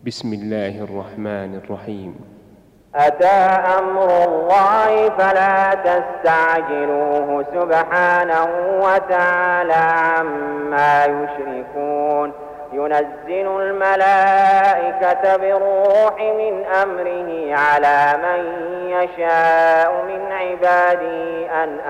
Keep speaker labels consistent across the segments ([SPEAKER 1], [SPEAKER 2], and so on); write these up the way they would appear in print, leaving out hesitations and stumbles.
[SPEAKER 1] بسم الله الرحمن الرحيم.
[SPEAKER 2] أتى أمر الله فلا تستعجلوه سبحانه وتعالى عما يشركون. ينزل الملائكة بالروح من أمره على من يشاء من عباده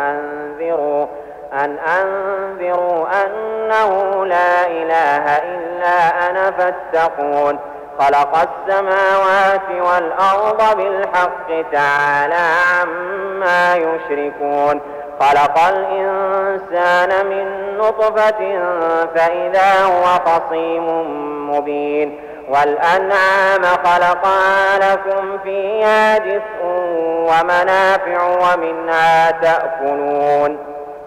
[SPEAKER 2] أن أنذروا أنه لا إله إلا أنا فاتقون. خلق السماوات والأرض بالحق تعالى عما يشركون. خلق الإنسان من نطفة فإذا هو خصيم مبين. والأنعام خلقها لكم فيها دفء ومنافع ومنها تأكلون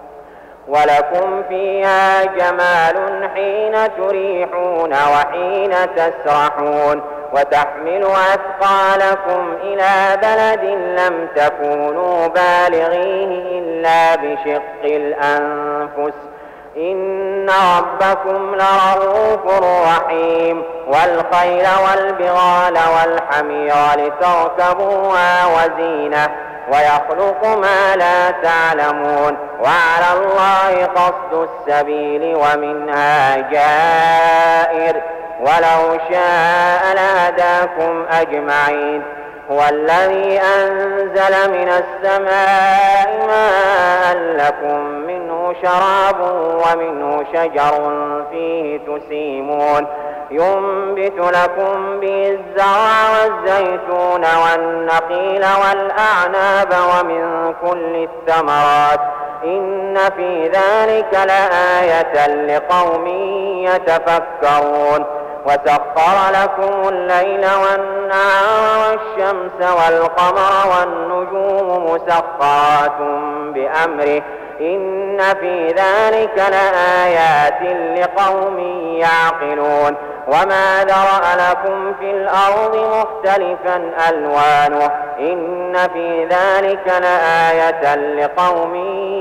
[SPEAKER 2] ولكم فيها جمال حين تريحون وحين تسرحون. وتحمل أثقالكم إلى بلد لم تكونوا بالغيه إلا بشق الأنفس إن ربكم لرؤوف رحيم. والخيل والبغال والحمير لتركبوها وزينة ويخلق ما لا تعلمون. وعلى الله قصد السبيل ومنها جائر ولو شاء لهداكم أجمعين. هو الذي أنزل من السماء ماء لكم منه شراب ومنه شجر فيه تسيمون. ينبت لكم به الزرع والزيتون والنخيل والأعناب ومن كل الثمرات إن في ذلك لآية لقوم يتفكرون. وسخر لكم الليل والنهار والشمس والقمر والنجوم مسخرات بأمره إن في ذلك لآيات لقوم يعقلون. وما ذرأ لكم في الأرض مختلفا ألوانه إن في ذلك لآية لقوم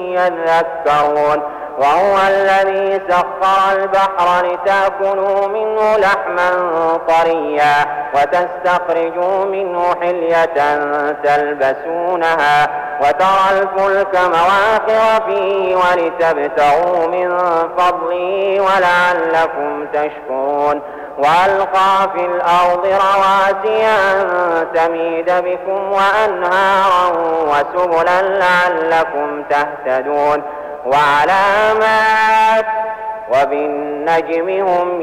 [SPEAKER 2] يذكرون. وهو الذي سخر البحر لتأكلوا منه لحما طريا وتستخرجوا منه حلية تلبسونها وترى الفلك مواخر فيه ولتبتغوا من فضله ولعلكم تشكرون. وألقى في الأرض رواسي أن تميد بكم وأنهارا وسبلا لعلكم تهتدون. وعلامات وبالنجم هم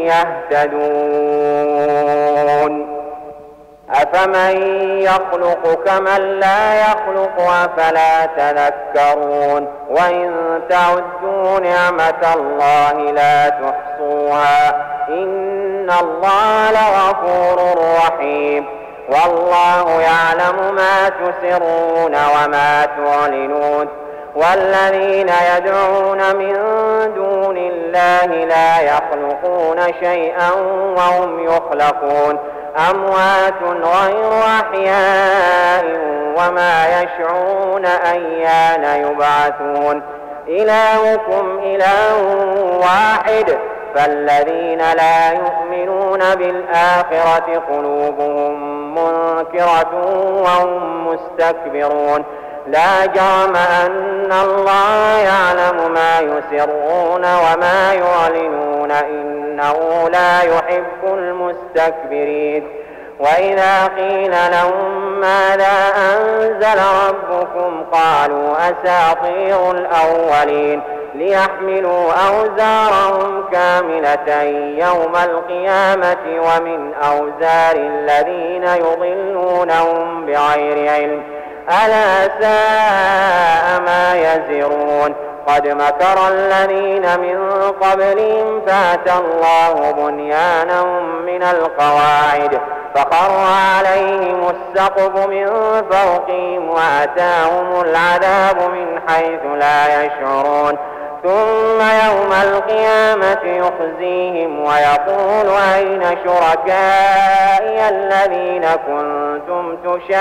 [SPEAKER 2] يهتدون. أفمن يخلق كمن لا يخلق أفلا تذكرون. وإن تعدوا نعمة الله لا تحصوها إن الله لغفور رحيم. والله يعلم ما تسرون وما تعلنون. والذين يدعون من دون الله لا يخلقون شيئا وهم يخلقون أموات غير أحياء وما يشعرون أيان يبعثون. إلهكم إله واحد فالذين لا يؤمنون بالآخرة قلوبهم منكرة وهم مستكبرون. لا جرم أن الله يعلم ما يسرون وما يعلنون إنه لا يحب المستكبرين. وإذا قيل لهم ماذا أنزل ربكم قالوا أساطير الأولين ليحملوا أوزارهم كاملة يوم القيامة ومن أوزار الذين يضلونهم بغير علم ألا ساء ما يزرون. قد مكر الذين من قبلهم فأتى الله بنيانهم من القواعد فخر عليهم السقف من فوقهم وأتاهم العذاب من حيث لا يشعرون. ثم يوم القيامة يخزيهم ويقول أين شركائي الذين كنتم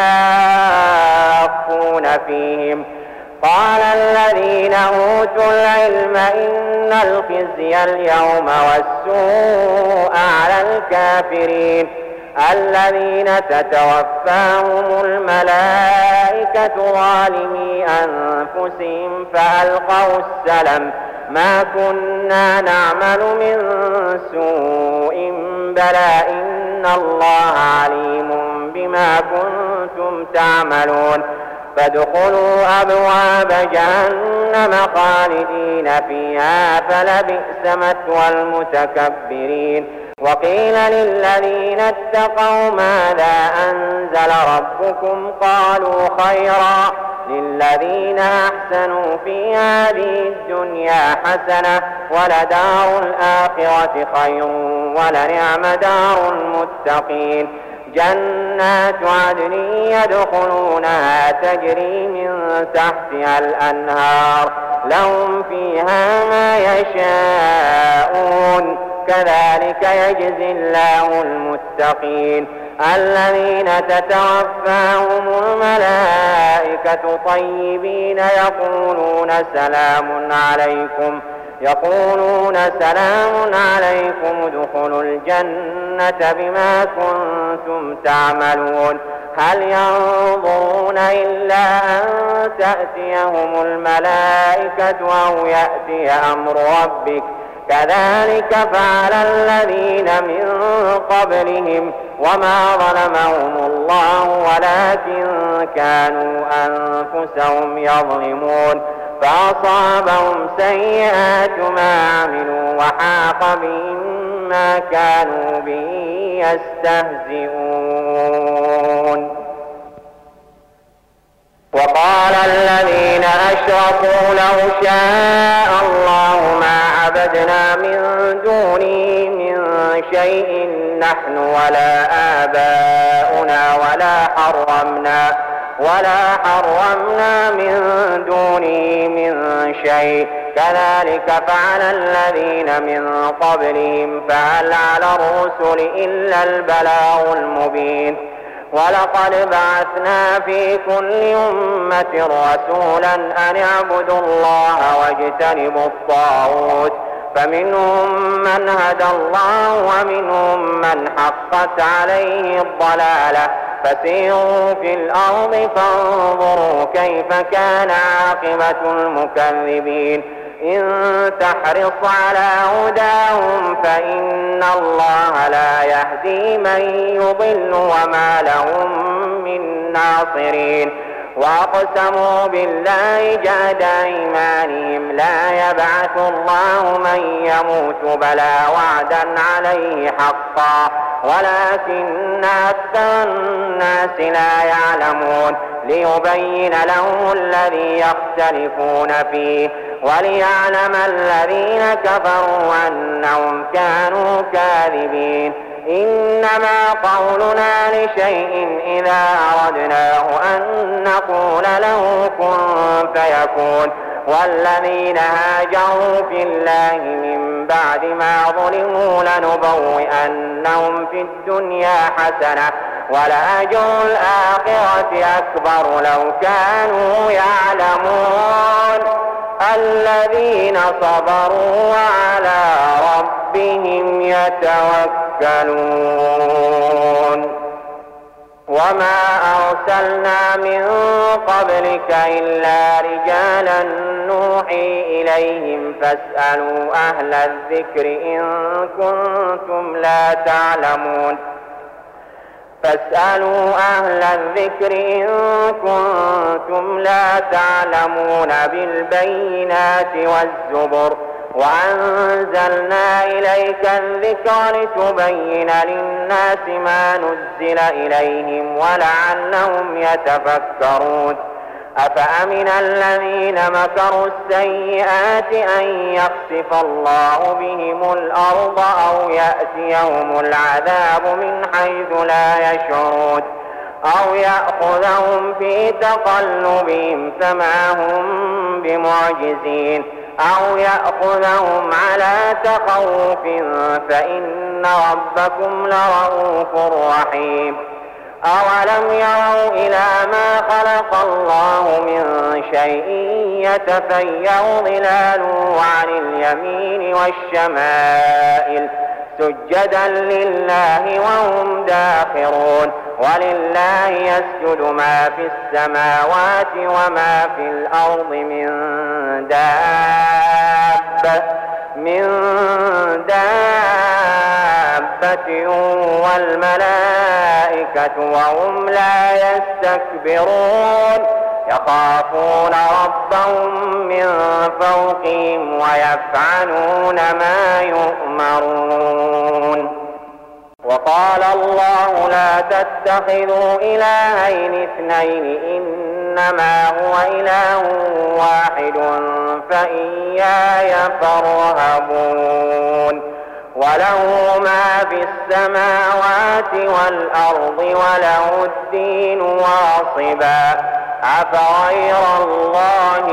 [SPEAKER 2] تشاقون فيهم قال الذين أوتوا العلم إن الخزي اليوم والسوء على الكافرين الذين تتوفاهم الملائكة ظالمي أنفسهم فألقوا السلم ما كنا نعمل من سوء بلى إن الله عليم بما كنتم تعملون فادخلوا أبواب جهنم خالدين فيها فلبئس مثوى المتكبرين وقيل للذين اتقوا ماذا أنزل ربكم قالوا خيرا للذين أحسنوا في هذه الدنيا حسنة ولدار الآخرة خير ولنعم دار المتقين جنات عدن يدخلونها تجري من تحتها الأنهار لهم فيها ما يشاءون كذلك يجزي الله المتقين الذين تتوفاهم الملائكة طيبين يقولون سلام عليكم ادخلوا الجنة بما كنتم تعملون هل ينظرون إلا أن تأتيهم الملائكة أو يأتي أمر ربك كذلك فعل الذين من قبلهم وما ظلمهم الله ولكن كانوا أنفسهم يظلمون فأصابهم سيئات ما عملوا وحاق بهم ما كانوا به يستهزئون وقال الذين أشركوا لو شاء الله ما عبدنا من دونه من شيء نحن ولا آباؤنا ولا حرمنا من دونه من شيء كذلك فعل الذين من قبلهم فهل على الرسل إلا البلاغ المبين ولقد بعثنا في كل أمة رسولا أن اعبدوا الله واجتنبوا الطاغوت فمنهم من هدى الله ومنهم من حقت عليه الضلالة فسيروا في الأرض فانظروا كيف كان عاقبة المكذبين إن تحرص على هداهم فإن الله لا يهدي من يضل وما لهم من ناصرين وأقسموا بالله جهد أيمانهم لا يبعث الله من يموت بلى وعدا عليه حقا ولكن أكثر الناس لا يعلمون ليبين لهم الذي يختلفون فيه وليعلم الذين كفروا أنهم كانوا كاذبين إنما قولنا لشيء إذا أردناه أن نقول له كن فيكون والذين هاجروا في الله من بعد ما ظلموا لنبوئنهم في الدنيا حسنة ولأجر الآخرة أكبر لو كانوا يعلمون الذين صبروا وعلى ربهم يتوكلون وما أرسلنا من قبلك إلا رجالا نوحي إليهم فاسألوا أهل الذكر إن كنتم لا تعلمون فاسألوا أهل الذكر إن كنتم لا تعلمون بالبينات والزبر وأنزلنا إليك الذكر لتبين للناس ما نزل إليهم ولعلهم يتفكرون أفأمن الذين مكروا السيئات أن يخسف الله بهم الأرض أو يأتيهم العذاب من حيث لا يشعرون أو يأخذهم في تقلبهم فما هم بمعجزين أو يأخذهم على تخوف فإن ربكم لرؤوف رحيم أولم يروا إلى ما خلق الله من شيء يتفيأ ظلاله عن اليمين والشمائل سجدا لله وهم داخرون. ولله يسجد ما في السماوات وما في الأرض من دابة والملائكة وهم لا يستكبرون يخافون ربهم من فوقهم ويفعلون ما يؤمرون. وقال الله لا تتخذوا إلهين اثنين إنما هو إله واحد فإياي فارهبون. وله ما في السماوات والأرض وله الدين واصبا أفغير الله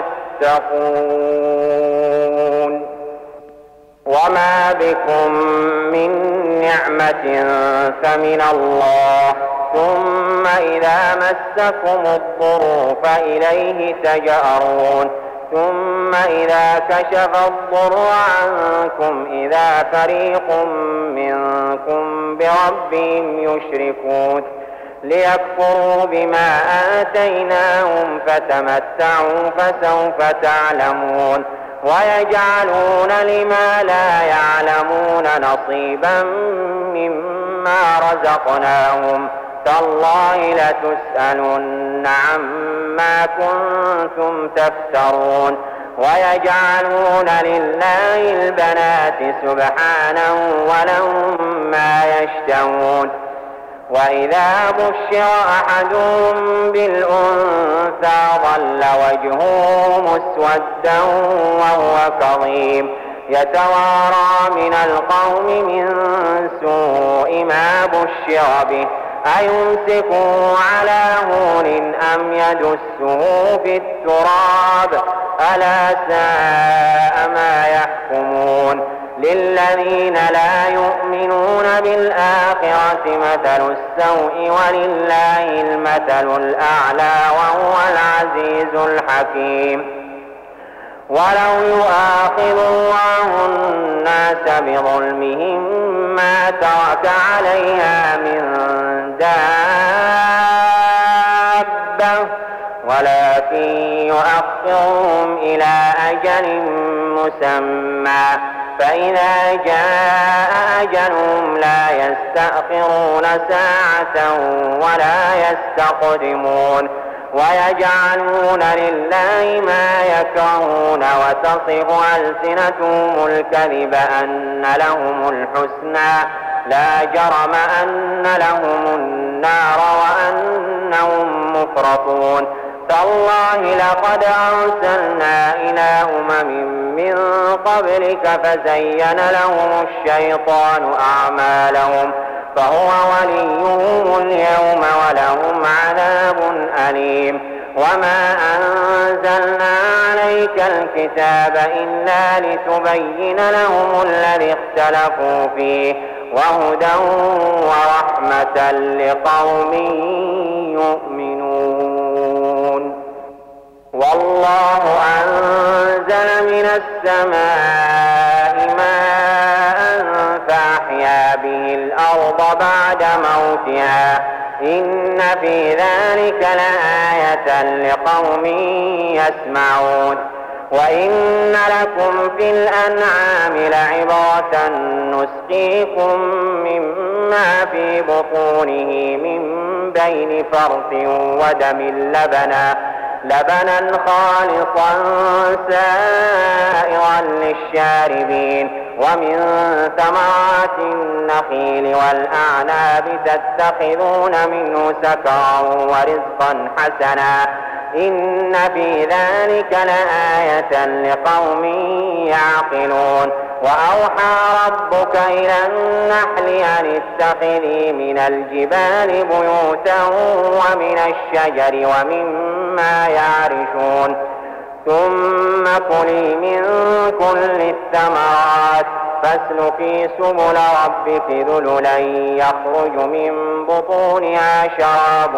[SPEAKER 2] تتقون. وما بكم من نعمة فمن الله ثم إذا مسكم الضر فإليه تجأرون ثم إذا كشف الضر عنكم إذا فريق منكم بربهم يشركون ليكفروا بما آتيناهم فتمتعوا فسوف تعلمون. ويجعلون لما لا يعلمون نصيبا مما رزقناهم تالله لتسألن عما كنتم تفترون. ويجعلون لله البنات سبحانه ولهم ما يشتهون. وإذا بشر أحدهم بالأنثى ظل وجهه مسودا وهو كظيم يتوارى من القوم من سوء ما بشر به أيمسكه على هون أم يدسه في التراب ألا ساء ما يحكمون. للذين لا يؤمنون بالآخرة مثل السوء ولله المثل الأعلى وهو العزيز الحكيم. ولو يؤاخذ الله الناس بظلمهم ما ترك عليها من دابة ولكن يؤخرهم إلى أجل مسمى فإذا جاء أجلهم لا يستأخرون ساعة ولا يستقدمون. ويجعلون لله ما يكرهون وتصف ألسنتهم الكذب أن لهم الحسنى لا جرم أن لهم النار وأنهم مفرطون. تالله لقد أرسلنا إلى أمم من قبلك فزين لهم الشيطان أعمالهم فهو وليهم اليوم ولهم عذاب أليم. وما أنزلنا عليك الكتاب إلا لتبين لهم الذي اختلفوا فيه وهدى ورحمة لقوم يؤمنون. والله أنزل من السماء ماء فأحيا به الأرض بعد موتها إن في ذلك لآية لقوم يسمعون. وإن لكم في الأنعام لعبرة نسقيكم مما في بطونه من بين فرث ودم لبنا خالصا سائغا للشاربين ومن ثمرات النخيل والأعناب تتخذون منه سكرا ورزقا حسنا إن في ذلك لآية لقوم يعقلون. وأوحى ربك إلى النحل أن اتخذي من الجبال بيوتا ومن الشجر ومما يعرشون ثم كلي من كل الثمرات فاسلكي سبل ربك ذللا يخرج من بطونها شراب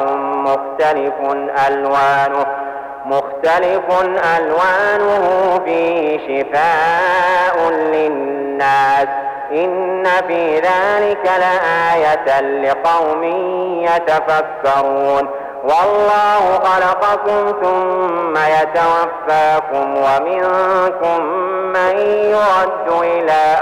[SPEAKER 2] مختلف ألوانه فيه شفاء للناس إن في ذلك لآية لقوم يتفكرون. والله خلقكم ثم يتوفاكم ومنكم من يرد إلى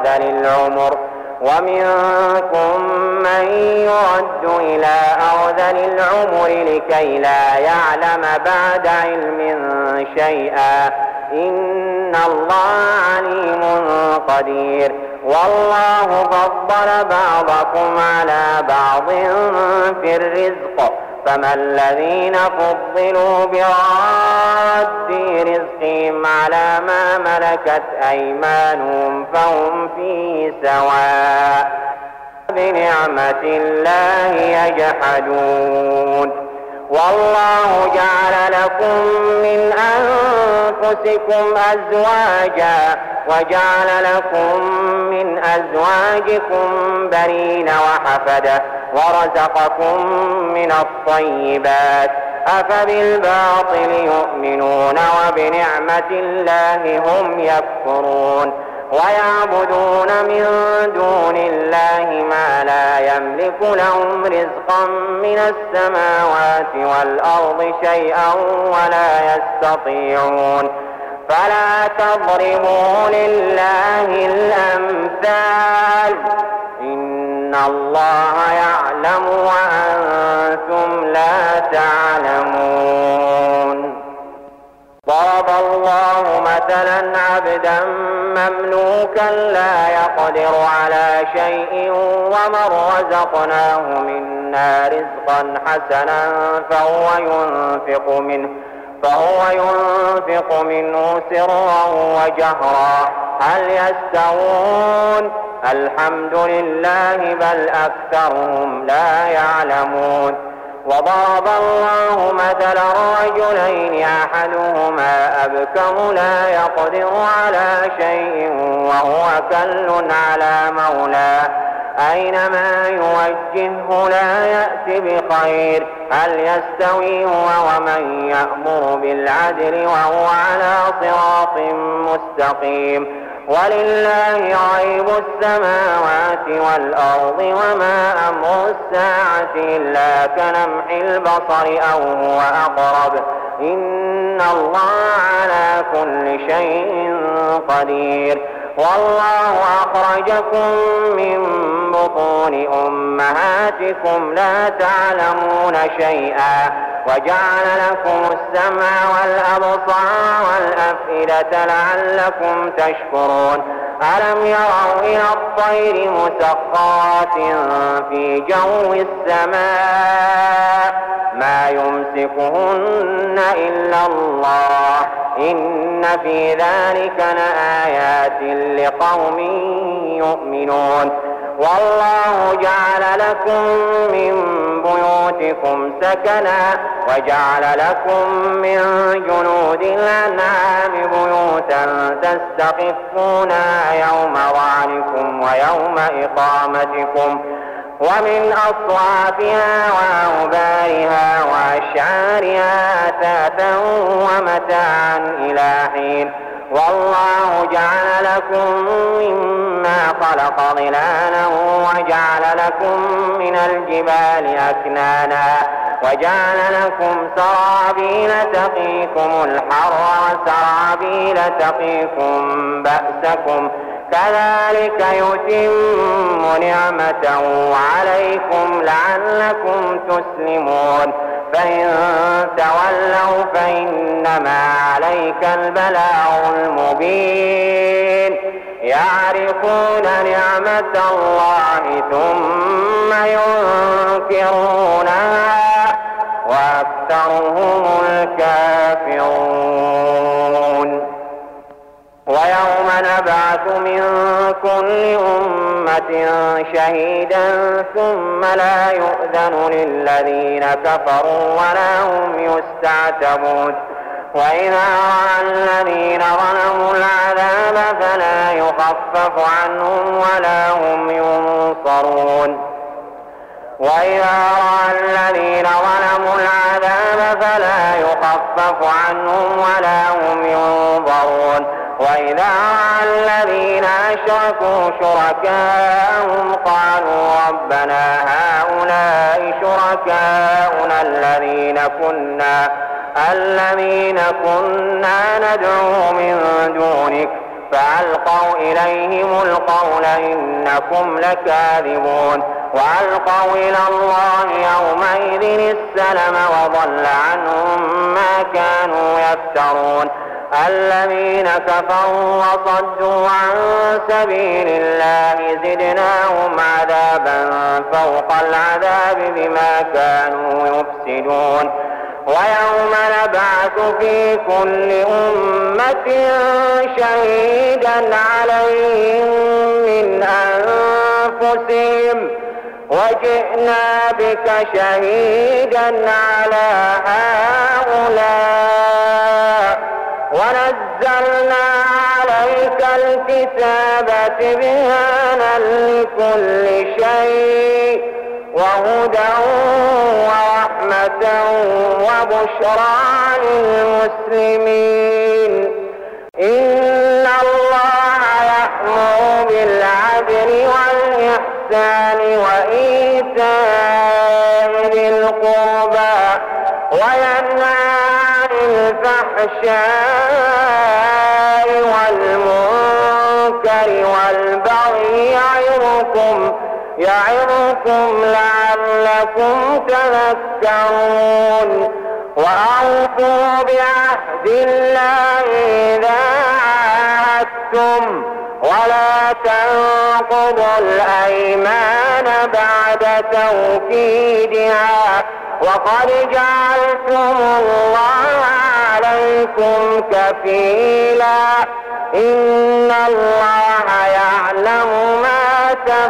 [SPEAKER 2] أرذل العمر لكي لا يعلم بعد علم شيئا. إن الله عليم قدير. والله فضل بعضكم على بعض في الرزق، فما الذين فضلوا براد رزقهم على ما ملكت أيمانهم فهم فيه سواء، بنعمة الله يجحدون. والله جعل لكم من أنفسكم أزواجا وجعل لكم من أزواجكم بنين وحفدة ورزقكم من الطيبات، أفبالباطل يؤمنون وبنعمة الله هم يكفرون. ويعبدون من دون الله ما لا يملك لهم رزقا من السماوات والأرض شيئا ولا يستطيعون. فلا تضربوا لله الأمثال، إن الله يعلم وأنتم لا تعلمون. ضرب الله مثلا عبدا مملوكا لا يقدر على شيء ومن رزقناه منا رزقا حسنا فهو ينفق منه سرا وجهرا هل يستوون؟ الحمد لله بل أكثرهم لا يعلمون. وضرب الله مثلا رجلين أحدهما أبكم لا يقدر على شيء وهو كل على مولاه أينما يوجهه لا يأت بخير هل يستوي هو ومن يأمر بالعدل وهو على صراط مستقيم. ولله غيب السماوات والأرض وما أمر الساعة إلا كلمح البصر أو هو أقرب إن الله على كل شيء قدير. والله أخرجكم من بطون أمهاتكم لا تعلمون شيئا وجعل لكم السمع والأبصار والأفئدة لعلكم تشكرون. ألم يروا إلى الطير مسخرات في جو السماء ما يمسكهن إلا الله إن في ذلك لآيات لقوم يؤمنون. والله جعل لكم من بيوتكم سكنا وجعل لكم من جلود الأنعام بيوتا تستخفونها يوم ظعنكم ويوم إقامتكم ومن أصوافها وأوبارها وأشعارها أثاثا ومتاعا إلى حين. والله جعل لكم مما خلق ظلالا وجعل لكم من الجبال أكنانا وجعل لكم سرابيل تقيكم الحر وسرابيل تقيكم بأسكم كذلك يتم نعمته عليكم لعلكم تسلمون. فإن تولوا فإنما عليك البلاغ المبين. يعرفون نعمة الله ثم ينكرونها وأكثرهم الكافرون. ويوم نبعث من كل أمة شهيدا ثم لا يؤذن للذين كفروا ولا هم يستعتبون. وإذا رأى الذين ظلموا العذاب فلا يخفف عنهم ولا هم ينصرون. وإذا رأى الذين ظلموا العذاب فلا يخفف عنهم ولا هم ينظرون. وإذا رأى الذين أشركوا شركاءهم قالوا ربنا هؤلاء شركاؤنا الذين كنا ندعو من دونك فألقوا إليهم القول إنكم لكاذبون وألقوا إلى الله يومئذ السلم وضل عنهم ما كانوا يفترون الذين كفروا وصدوا عن سبيل الله زدناهم عذابا فوق العذاب بما كانوا يفسدون ويوم نبعث في كل أمة شهيدا عليهم من أنفسهم وجئنا بك شهيدا على هؤلاء ونزلنا عليك الكتاب تبيانا لكل شيء وهدى ورحمة وبشرى للمسلمين إن الله يأمر بالعدل والإحسان وإيتاء ذي القربى وينهى عن الفحشاء والمنكر والبغي يعظكم لعلكم تذكرون وأوفوا بعهد الله إذا عاهدتم ولا تنقضوا الأيمان بعد توكيدها وقد جعلتم الله عليكم كفيلا إن الله يعلم ما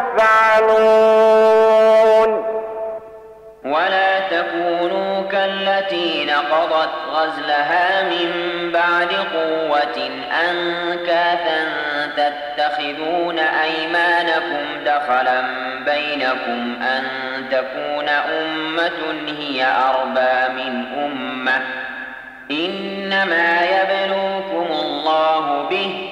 [SPEAKER 2] تفعلون
[SPEAKER 3] ولا تكونوا كالتي نقضت غزلها من بعد قوة أنكاثا تتخذون أيمانكم دخلا بينكم أن تكون أمة هي أربى من أمة إنما يبلوكم الله به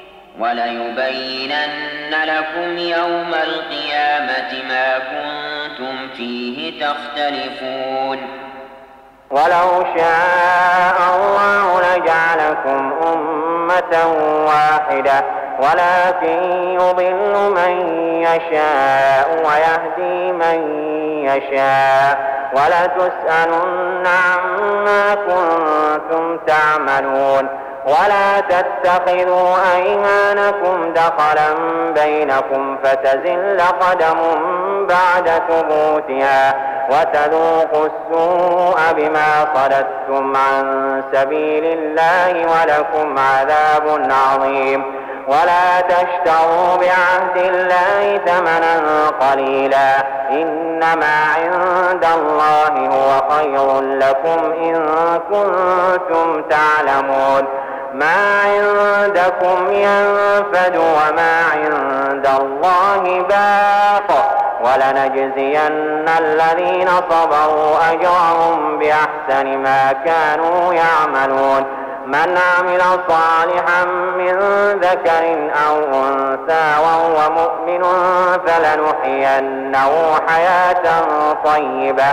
[SPEAKER 3] وليبينن لكم يوم القيامة ما كنتم فيه تختلفون
[SPEAKER 2] ولو شاء الله لجعلكم أمة واحدة ولكن يضل من يشاء ويهدي من يشاء ولتسألن عما كنتم تعملون ولا تتخذوا أيمانكم دخلا بينكم فتزل قدم بعد ثبوتها وتذوقوا السوء بما صددتم عن سبيل الله ولكم عذاب عظيم ولا تشتروا بعهد الله ثمنا قليلا إنما عند الله هو خير لكم إن كنتم تعلمون ما عندكم ينفد وما عند الله باق ولنجزين الذين صبروا أجرهم بأحسن ما كانوا يعملون من عمل صالحا من ذكر أو أنثى وهو مؤمن فلنحيينه حياة طيبة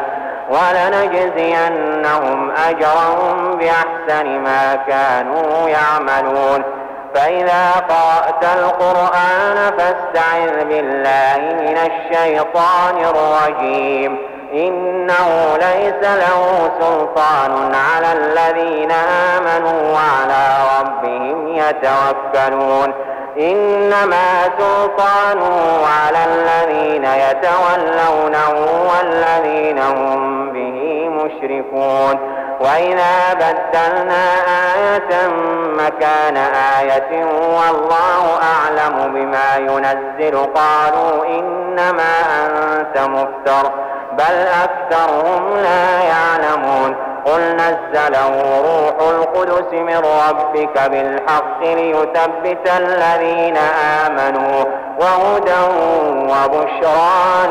[SPEAKER 2] ولنجزينهم أجرهم بأحسن ما كانوا يعملون فإذا قرأت القرآن فاستعذ بالله من الشيطان الرجيم إنه ليس له سلطان على الذين آمنوا وعلى ربهم يتوكلون إنما سلطانه على الذين يتولونه والذين هم به مشركون وإذا بدلنا آية مكان آية والله أعلم بما ينزل قالوا إنما أنت مفتر بل أكثرهم لا يعلمون قل نزله روح القدس من ربك بالحق ليثبت الذين آمنوا وهدى وبشرى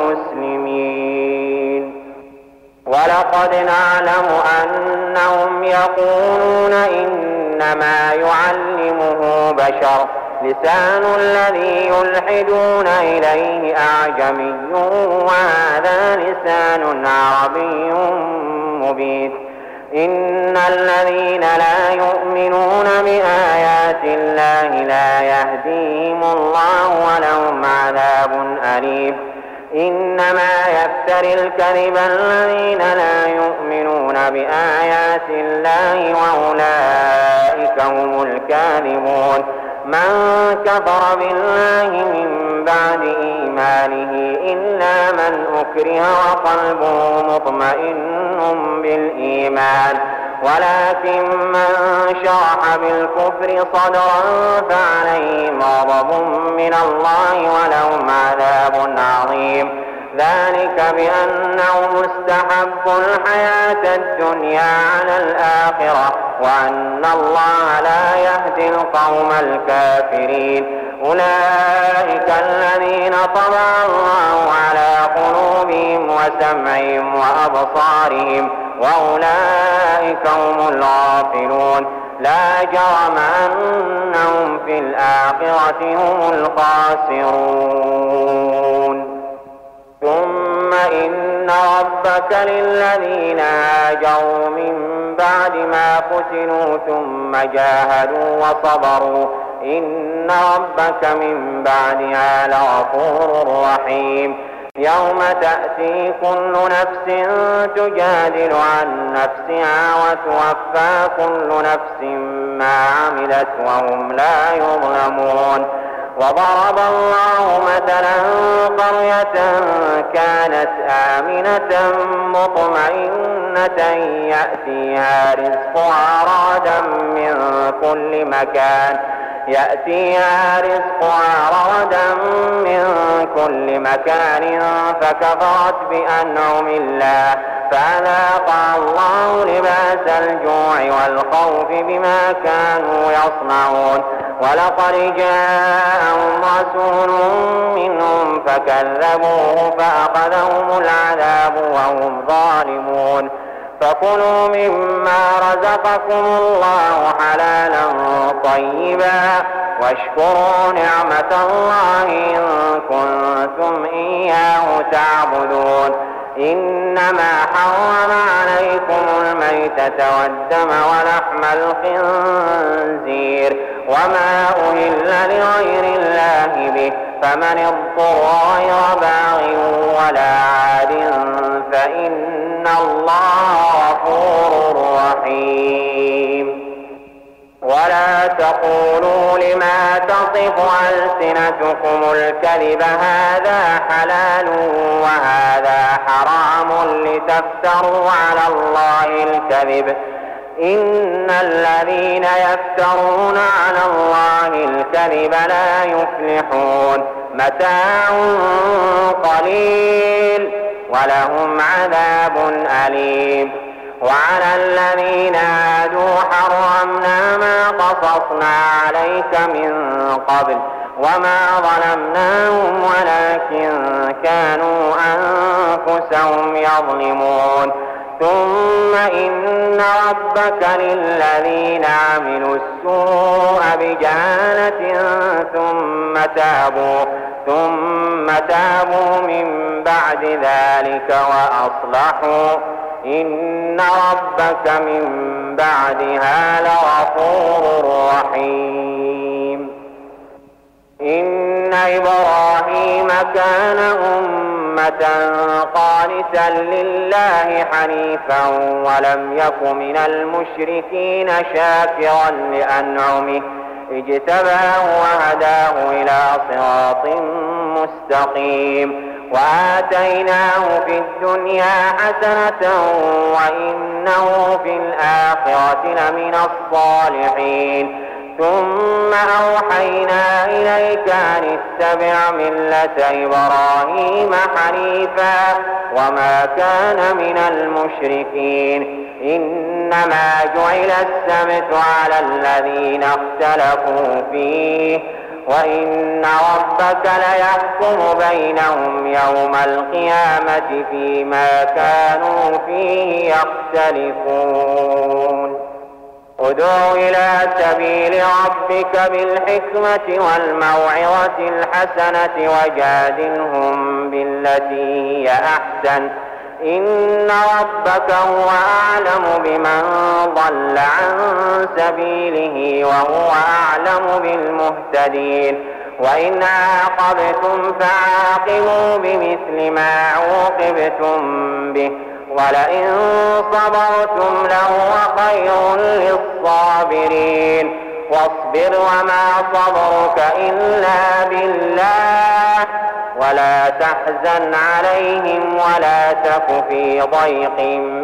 [SPEAKER 2] للمسلمين ولقد نعلم أنهم يقولون إن إنما يعلمه بشر لسان الذي يلحدون إليه أعجمي وهذا لسان عربي مبين إن الذين لا يؤمنون بآيات الله لا يهديهم الله ولهم عذاب أليم إنما يفتري الكذب الذين لا يؤمنون بآيات الله وأولئك هم الكاذبون من كفر بالله من بعد إيمانه إلا من أكره وقلبه مطمئن بالإيمان ولكن من شرح بالكفر صدرا فعليهم غضب من الله ولهم عذاب عظيم ذلك بأنهم استحبوا الحياة الدنيا على الآخرة وأن الله لا يهدي القوم الكافرين أولئك الذين طبع الله على قلوبهم وسمعهم وأبصارهم وأولئك هم الغافلون لا جرم أنهم في الآخرة هم الخاسرون ثم إن ربك للذين هاجروا من بعد ما فتنوا ثم جاهدوا وصبروا إن ربك من بعدها لغفور رحيم يوم تأتي كل نفس تجادل عن نفسها وتوفى كل نفس ما عملت وهم لا يظلمون وضرب الله مثلا قرية كانت آمنة مطمئنة يأتيها رزقها رغدا من كل مكان فكفرت بأنعم الله فأذاقها الله لباس الجوع والخوف بما كانوا يصنعون ولقد جاءهم رسول منهم فكذبوه فأخذهم العذاب وهم ظالمون فكلوا مما رزقكم الله حلالا طيبا واشكروا نعمة الله إن كنتم إياه تعبدون إنما حرم عليكم الميتة والدم ولحم الخنزير وما أهل لغير الله به فمن اضطر غير باغ ولا عاد فإن الله غفور رحيم ولا تقولوا لما تصف ألسنتكم الكذب هذا حلال وهذا حرام لتفتروا على الله الكذب إن الذين يفترون على الله الكذب لا يفلحون متاع قليل ولهم عذاب أليم وعلى الذين هادوا حرمنا ما قصصنا عليك من قبل وما ظلمناهم ولكن كانوا أنفسهم يظلمون ثم إن ربك للذين عملوا السوء بجهالة ثم تابوا من بعد ذلك وأصلحوا إن ربك من بعدها لغفور رحيم إن إبراهيم كان أمة قانتا لله حنيفا ولم يك من المشركين شاكرا لأنعمه اجتباه وهداه إلى صراط مستقيم وآتيناه في الدنيا حسنة وإنه في الآخرة لمن الصالحين ثم أوحينا إليك أن اتبع ملة إبراهيم حنيفا وما كان من المشركين إنما جعل السبت على الذين اختلفوا فيه وإن ربك ليحكم بينهم يوم القيامة فيما كانوا فيه يختلفون ادع إلى سبيل ربك بالحكمة والموعظة الحسنة وجادلهم بالتي هي أحسن إن ربك هو أعلم بمن ضل عن سبيله وهو أعلم بالمهتدين وإن عاقبتم فعاقبوا بمثل ما عوقبتم به ولئن صبرتم لهو خير للصابرين واصبر وما صبرك إلا بالله ولا تحزن عليهم ولا تك في ضيق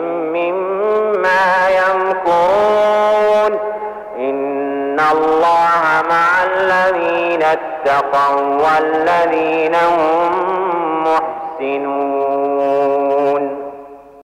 [SPEAKER 2] مما يمكرون إن الله مع الذين اتقوا والذين هم محسنون.